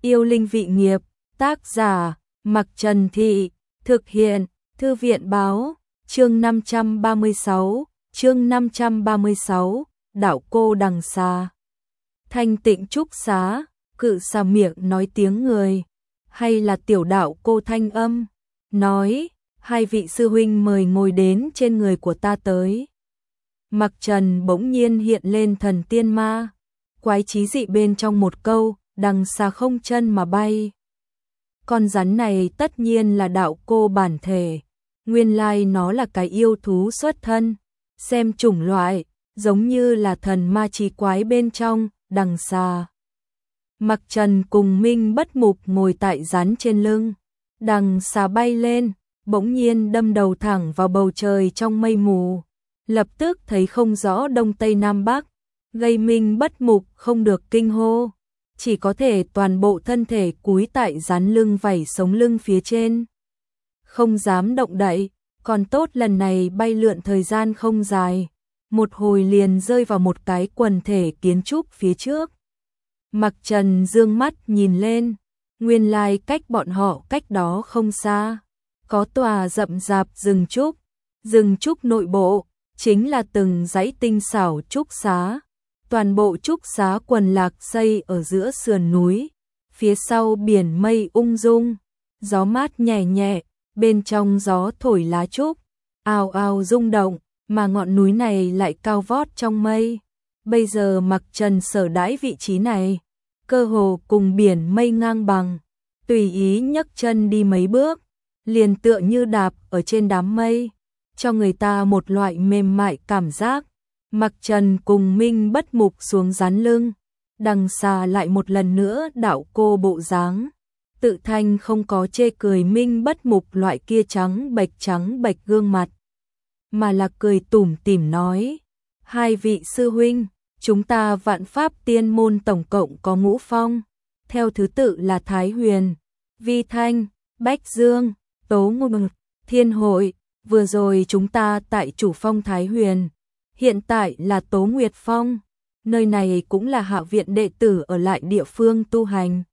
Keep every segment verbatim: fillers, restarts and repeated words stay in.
Yêu linh vị nghiệp, tác giả, Mặc Trần Thị, thực hiện, Thư viện báo, chương năm trăm ba mươi sáu, chương năm trăm ba mươi sáu, đạo cô đằng xa. Thanh Tịnh Trúc Xá, cự xà miệng nói tiếng người, hay là tiểu đạo cô thanh âm, nói, hai vị sư huynh mời ngồi đến trên người của ta tới. Mặc Trần bỗng nhiên hiện lên thần tiên ma, quái trí dị bên trong một câu, đằng xa không chân mà bay. Con rắn này tất nhiên là đạo cô bản thể, nguyên lai nó là cái yêu thú xuất thân, xem chủng loại, giống như là thần ma trí quái bên trong, đằng xa. Mặc Trần cùng Minh Bất Mục ngồi tại rắn trên lưng, đằng xa bay lên, bỗng nhiên đâm đầu thẳng vào bầu trời trong mây mù, lập tức thấy không rõ đông tây nam bắc, gây Minh Bất Mục không được kinh hô, chỉ có thể toàn bộ thân thể cúi tại rắn lưng vảy sống lưng phía trên, không dám động đậy. Còn tốt lần này bay lượn thời gian không dài, một hồi liền rơi vào một cái quần thể kiến trúc phía trước. Mặc Trần dương mắt nhìn lên, nguyên lai cách bọn họ cách đó không xa, có tòa rậm rạp rừng trúc, rừng trúc nội bộ chính là từng dãy tinh xảo trúc xá, toàn bộ trúc xá quần lạc xây ở giữa sườn núi, phía sau biển mây ung dung, gió mát nhẹ nhẹ, bên trong gió thổi lá trúc, ào ào rung động, mà ngọn núi này lại cao vót trong mây. Bây giờ Mặc Trần sở đãi vị trí này, cơ hồ cùng biển mây ngang bằng, tùy ý nhấc chân đi mấy bước, liền tựa như đạp ở trên đám mây, cho người ta một loại mềm mại cảm giác. Mặc Trần cùng Minh Bất Mục xuống rắn lưng, đằng xa lại một lần nữa đạo cô bộ dáng. Tự Thanh không có chê cười Minh Bất Mục loại kia trắng bệch trắng bệch gương mặt, mà là cười tủm tỉm nói, hai vị sư huynh, chúng ta Vạn Pháp Tiên môn tổng cộng có ngũ phong, theo thứ tự là Thái Huyền, Vi Thanh, Bách Dương, Tố Ngôn, Thiên Hội, vừa rồi chúng ta tại chủ phong Thái Huyền, hiện tại là Tố Nguyệt Phong, nơi này cũng là hạ viện đệ tử ở lại địa phương tu hành.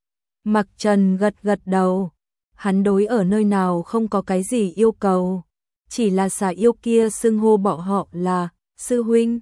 Mặc Trần gật gật đầu, hắn đối ở nơi nào không có cái gì yêu cầu, chỉ là xà yêu kia xưng hô bọn họ là sư huynh.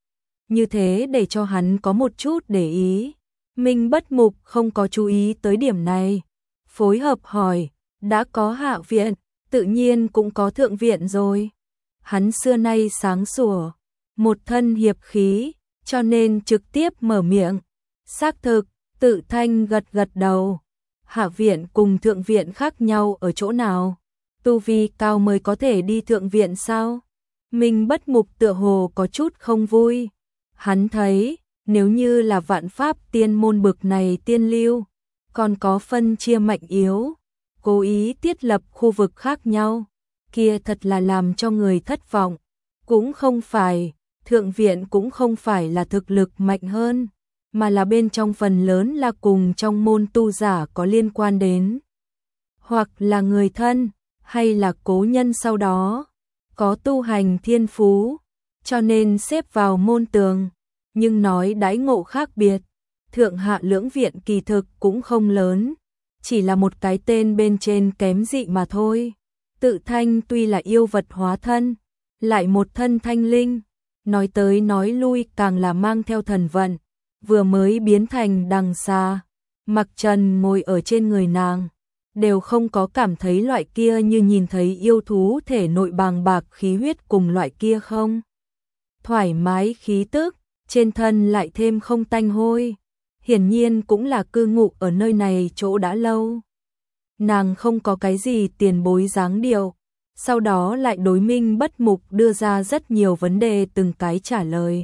Như thế để cho hắn có một chút để ý. Minh Bất Mục không có chú ý tới điểm này, phối hợp hỏi, đã có hạ viện, tự nhiên cũng có thượng viện rồi. Hắn xưa nay sáng sủa, một thân hiệp khí, cho nên trực tiếp mở miệng. Xác thực, Tự Thanh gật gật đầu. Hạ viện cùng thượng viện khác nhau ở chỗ nào? Tu vi cao mới có thể đi thượng viện sao? Minh Bất Mục tựa hồ có chút không vui. Hắn thấy, nếu như là Vạn Pháp Tiên môn bực này tiên lưu, còn có phân chia mạnh yếu, cố ý thiết lập khu vực khác nhau, kia thật là làm cho người thất vọng. Cũng không phải, thượng viện cũng không phải là thực lực mạnh hơn, mà là bên trong phần lớn là cùng trong môn tu giả có liên quan đến, hoặc là người thân, hay là cố nhân sau đó, có tu hành thiên phú, cho nên xếp vào môn tường. Nhưng nói đãi ngộ khác biệt, thượng hạ lưỡng viện kỳ thực cũng không lớn, chỉ là một cái tên bên trên kém dị mà thôi. Tự Thanh tuy là yêu vật hóa thân, lại một thân thanh linh, nói tới nói lui càng là mang theo thần vận, vừa mới biến thành đằng xa. Mặc Trần ngồi ở trên người nàng, đều không có cảm thấy loại kia như nhìn thấy yêu thú thể nội bàng bạc khí huyết cùng loại kia không. Thoải mái khí tức, trên thân lại thêm không tanh hôi, hiển nhiên cũng là cư ngụ ở nơi này chỗ đã lâu. Nàng không có cái gì tiền bối dáng điệu, sau đó lại đối Minh Bất Mục đưa ra rất nhiều vấn đề, từng cái trả lời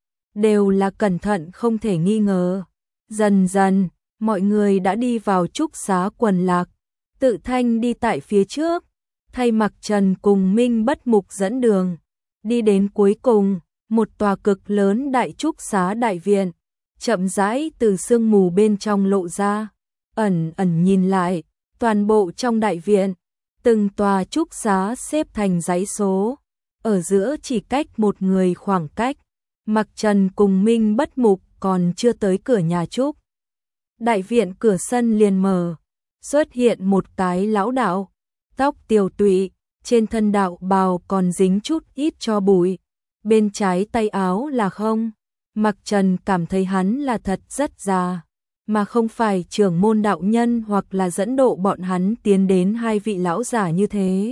đều là cẩn thận không thể nghi ngờ. Dần dần, mọi người đã đi vào trúc xá quần lạc, Tự Thanh đi tại phía trước, thay Mặc Trần cùng Minh Bất Mục dẫn đường, đi đến cuối cùng, một tòa cực lớn đại trúc xá đại viện, chậm rãi từ sương mù bên trong lộ ra, ẩn ẩn nhìn lại, toàn bộ trong đại viện, từng tòa trúc xá xếp thành dãy số, ở giữa chỉ cách một người khoảng cách. Mặc Trần cùng Minh Bất Mục còn chưa tới cửa nhà trúc đại viện cửa sân liền mở, xuất hiện một cái lão đạo, tóc tiều tụy, trên thân đạo bào còn dính chút ít tro bụi, bên trái tay áo là không. Mặc Trần cảm thấy hắn là thật rất già, mà không phải trưởng môn đạo nhân hoặc là dẫn độ bọn hắn tiến đến hai vị lão giả như thế.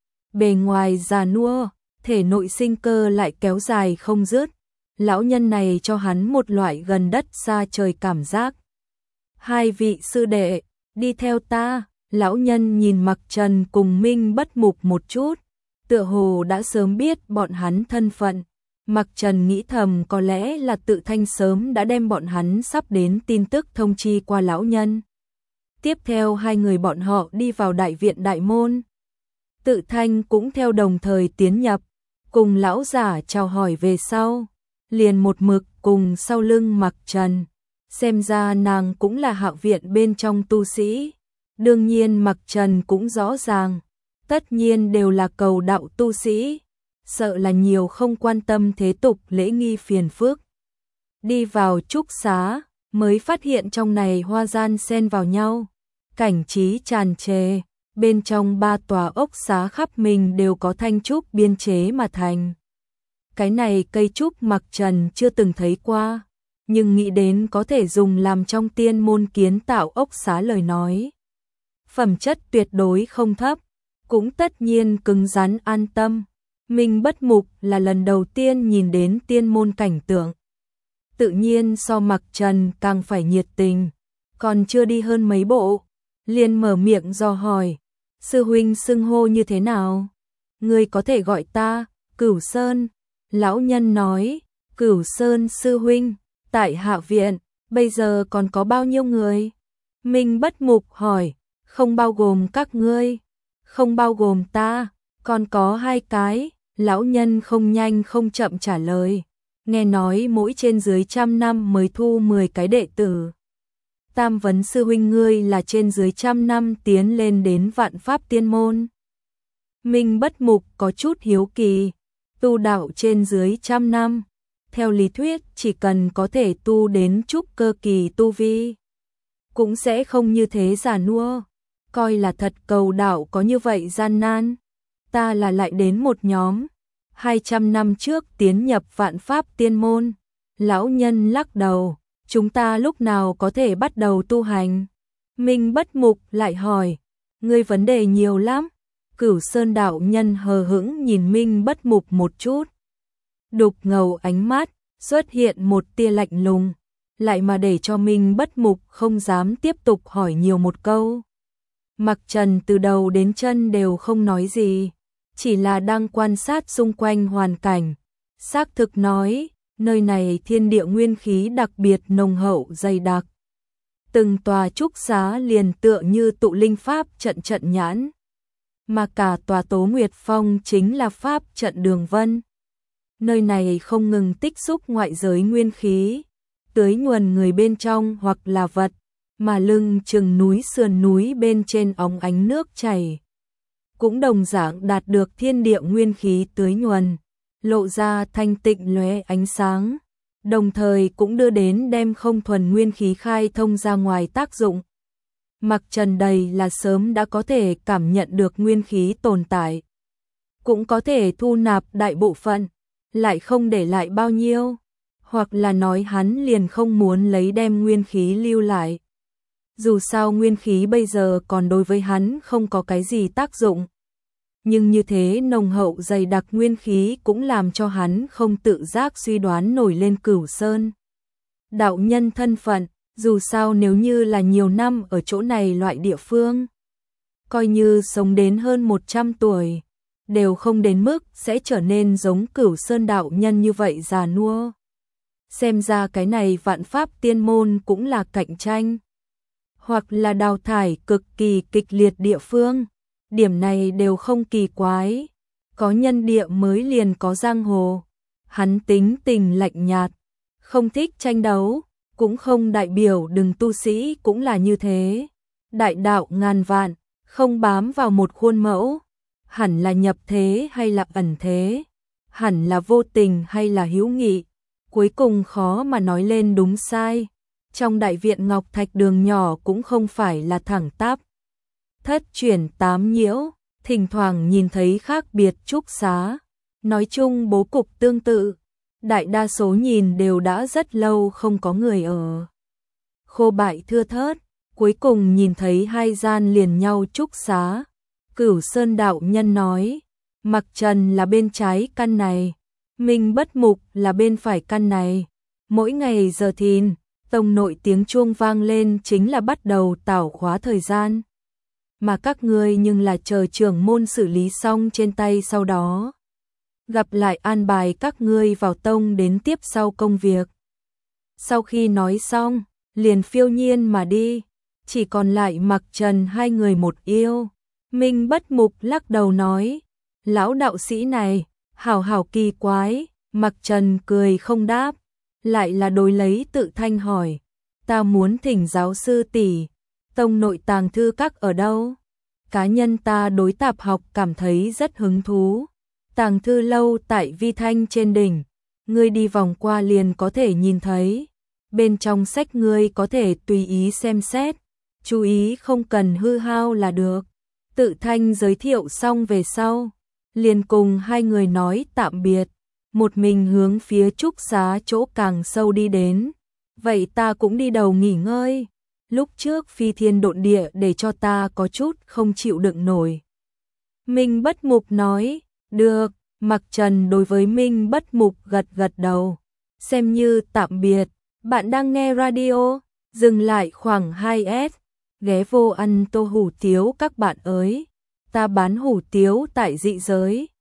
Bề ngoài già nua, thể nội sinh cơ lại kéo dài không dứt, lão nhân này cho hắn một loại gần đất xa trời cảm giác. Hai vị sư đệ, đi theo ta. Lão nhân nhìn Mặc Trần cùng Minh Bất Mục một chút, tựa hồ đã sớm biết bọn hắn thân phận. Mặc Trần nghĩ thầm có lẽ là Tự Thanh sớm đã đem bọn hắn sắp đến tin tức thông chi qua lão nhân. Tiếp theo hai người bọn họ đi vào đại viện đại môn. Tự Thanh cũng theo đồng thời tiến nhập, cùng lão giả chào hỏi về sau, liền một mực cùng sau lưng Mặc Trần. Xem ra nàng cũng là Hạo viện bên trong tu sĩ. Đương nhiên Mặc Trần cũng rõ ràng, tất nhiên đều là cầu đạo tu sĩ, sợ là nhiều không quan tâm thế tục lễ nghi phiền phức. Đi vào trúc xá, mới phát hiện trong này hoa gian xen vào nhau, cảnh trí tràn trề, bên trong ba tòa ốc xá khắp mình đều có thanh trúc biên chế mà thành. Cái này cây trúc Mặc Trần chưa từng thấy qua, nhưng nghĩ đến có thể dùng làm trong tiên môn kiến tạo ốc xá lời nói. Phẩm chất tuyệt đối không thấp, cũng tất nhiên cứng rắn an tâm. Minh Bất Mục là lần đầu tiên nhìn đến tiên môn cảnh tượng. Tự nhiên so Mặc Trần càng phải nhiệt tình, còn chưa đi hơn mấy bộ, liền mở miệng dò hỏi, sư huynh xưng hô như thế nào? Ngươi có thể gọi ta, Cửu Sơn. Lão nhân nói, Cửu Sơn sư huynh, tại Hạ viện, bây giờ còn có bao nhiêu người? Minh Bất Mục hỏi. Không bao gồm các ngươi, không bao gồm ta, còn có hai cái. Lão nhân không nhanh không chậm trả lời, nghe nói mỗi trên dưới trăm năm mới thu mười cái đệ tử. Tam vấn sư huynh ngươi là trên dưới trăm năm tiến lên đến vạn pháp tiên môn. Minh Bất Mục có chút hiếu kỳ, tu đạo trên dưới trăm năm, theo lý thuyết chỉ cần có thể tu đến trúc cơ kỳ tu vi, cũng sẽ không như thế già nua. Coi là thật cầu đạo có như vậy gian nan. Ta là lại đến một nhóm, hai trăm năm trước tiến nhập vạn pháp tiên môn. Lão nhân lắc đầu, chúng ta lúc nào có thể bắt đầu tu hành? Minh Bất Mục lại hỏi, ngươi vấn đề nhiều lắm. Cửu Sơn đạo nhân hờ hững nhìn Minh Bất Mục một chút. Đục ngầu ánh mắt, xuất hiện một tia lạnh lùng, lại mà để cho Minh Bất Mục không dám tiếp tục hỏi nhiều một câu. Mặc Trần từ đầu đến chân đều không nói gì, chỉ là đang quan sát xung quanh hoàn cảnh. Xác thực nói, nơi này thiên địa nguyên khí đặc biệt nồng hậu dày đặc. Từng tòa trúc xá liền tựa như tụ linh pháp trận trận nhãn, mà cả tòa Tố Nguyệt Phong chính là pháp trận đường vân. Nơi này không ngừng tích xúc ngoại giới nguyên khí, tưới nhuần người bên trong hoặc là vật, mà lưng chừng núi sườn núi bên trên óng ánh nước chảy, cũng đồng dạng đạt được thiên địa nguyên khí tưới nhuần, lộ ra thanh tịnh lóe ánh sáng, đồng thời cũng đưa đến đem không thuần nguyên khí khai thông ra ngoài tác dụng. Mặc Trần đầy là sớm đã có thể cảm nhận được nguyên khí tồn tại, cũng có thể thu nạp đại bộ phận, lại không để lại bao nhiêu, hoặc là nói hắn liền không muốn lấy đem nguyên khí lưu lại. Dù sao nguyên khí bây giờ còn đối với hắn không có cái gì tác dụng. Nhưng như thế nồng hậu dày đặc nguyên khí cũng làm cho hắn không tự giác suy đoán nổi lên Cửu Sơn đạo nhân thân phận. Dù sao nếu như là nhiều năm ở chỗ này loại địa phương, coi như sống đến hơn một trăm tuổi, đều không đến mức sẽ trở nên giống Cửu Sơn đạo nhân như vậy già nua. Xem ra cái này vạn pháp tiên môn cũng là cạnh tranh, hoặc là đào thải cực kỳ kịch liệt địa phương. Điểm này đều không kỳ quái, có nhân địa mới liền có giang hồ. Hắn tính tình lạnh nhạt, không thích tranh đấu, cũng không đại biểu đừng tu sĩ cũng là như thế. Đại đạo ngàn vạn, không bám vào một khuôn mẫu, hẳn là nhập thế hay là ẩn thế, hẳn là vô tình hay là hữu nghị, cuối cùng khó mà nói lên đúng sai. Trong đại viện Ngọc Thạch đường nhỏ cũng không phải là thẳng tắp. Thất chuyển tám nhiễu, thỉnh thoảng nhìn thấy khác biệt trúc xá. Nói chung bố cục tương tự, đại đa số nhìn đều đã rất lâu không có người ở. Khô bại thưa thớt, cuối cùng nhìn thấy hai gian liền nhau trúc xá. Cửu Sơn đạo nhân nói, Mặc Trần là bên trái căn này, Minh Bất Mục là bên phải căn này. Mỗi ngày giờ thìn, tông nội tiếng chuông vang lên chính là bắt đầu tảo khóa thời gian. Mà các ngươi nhưng là chờ trưởng môn xử lý xong trên tay sau đó. Gặp lại an bài các ngươi vào tông đến tiếp sau công việc. Sau khi nói xong, liền phiêu nhiên mà đi, chỉ còn lại Mặc Trần hai người một yêu. Minh Bất Mục lắc đầu nói, lão đạo sĩ này, hảo hảo kỳ quái. Mặc Trần cười không đáp, lại là đối lấy tự thanh hỏi, ta muốn thỉnh giáo sư tỷ, tông nội tàng thư các ở đâu? Cá nhân ta đối tạp học cảm thấy rất hứng thú. Tàng thư lâu tại Vi Thanh trên đỉnh, ngươi đi vòng qua liền có thể nhìn thấy. Bên trong sách ngươi có thể tùy ý xem xét, chú ý không cần hư hao là được. Tự thanh giới thiệu xong về sau, liền cùng hai người nói tạm biệt, một mình hướng phía trúc xá chỗ càng sâu đi đến. Vậy ta cũng đi đầu nghỉ ngơi, lúc trước phi thiên độn địa để cho ta có chút không chịu đựng nổi. Minh Bất Mục nói, được. Mặc Trần đối với Minh Bất Mục gật gật đầu, xem như tạm biệt. Bạn đang nghe radio, dừng lại khoảng hai S, ghé vô ăn tô hủ tiếu các bạn ơi, ta bán hủ tiếu tại dị giới.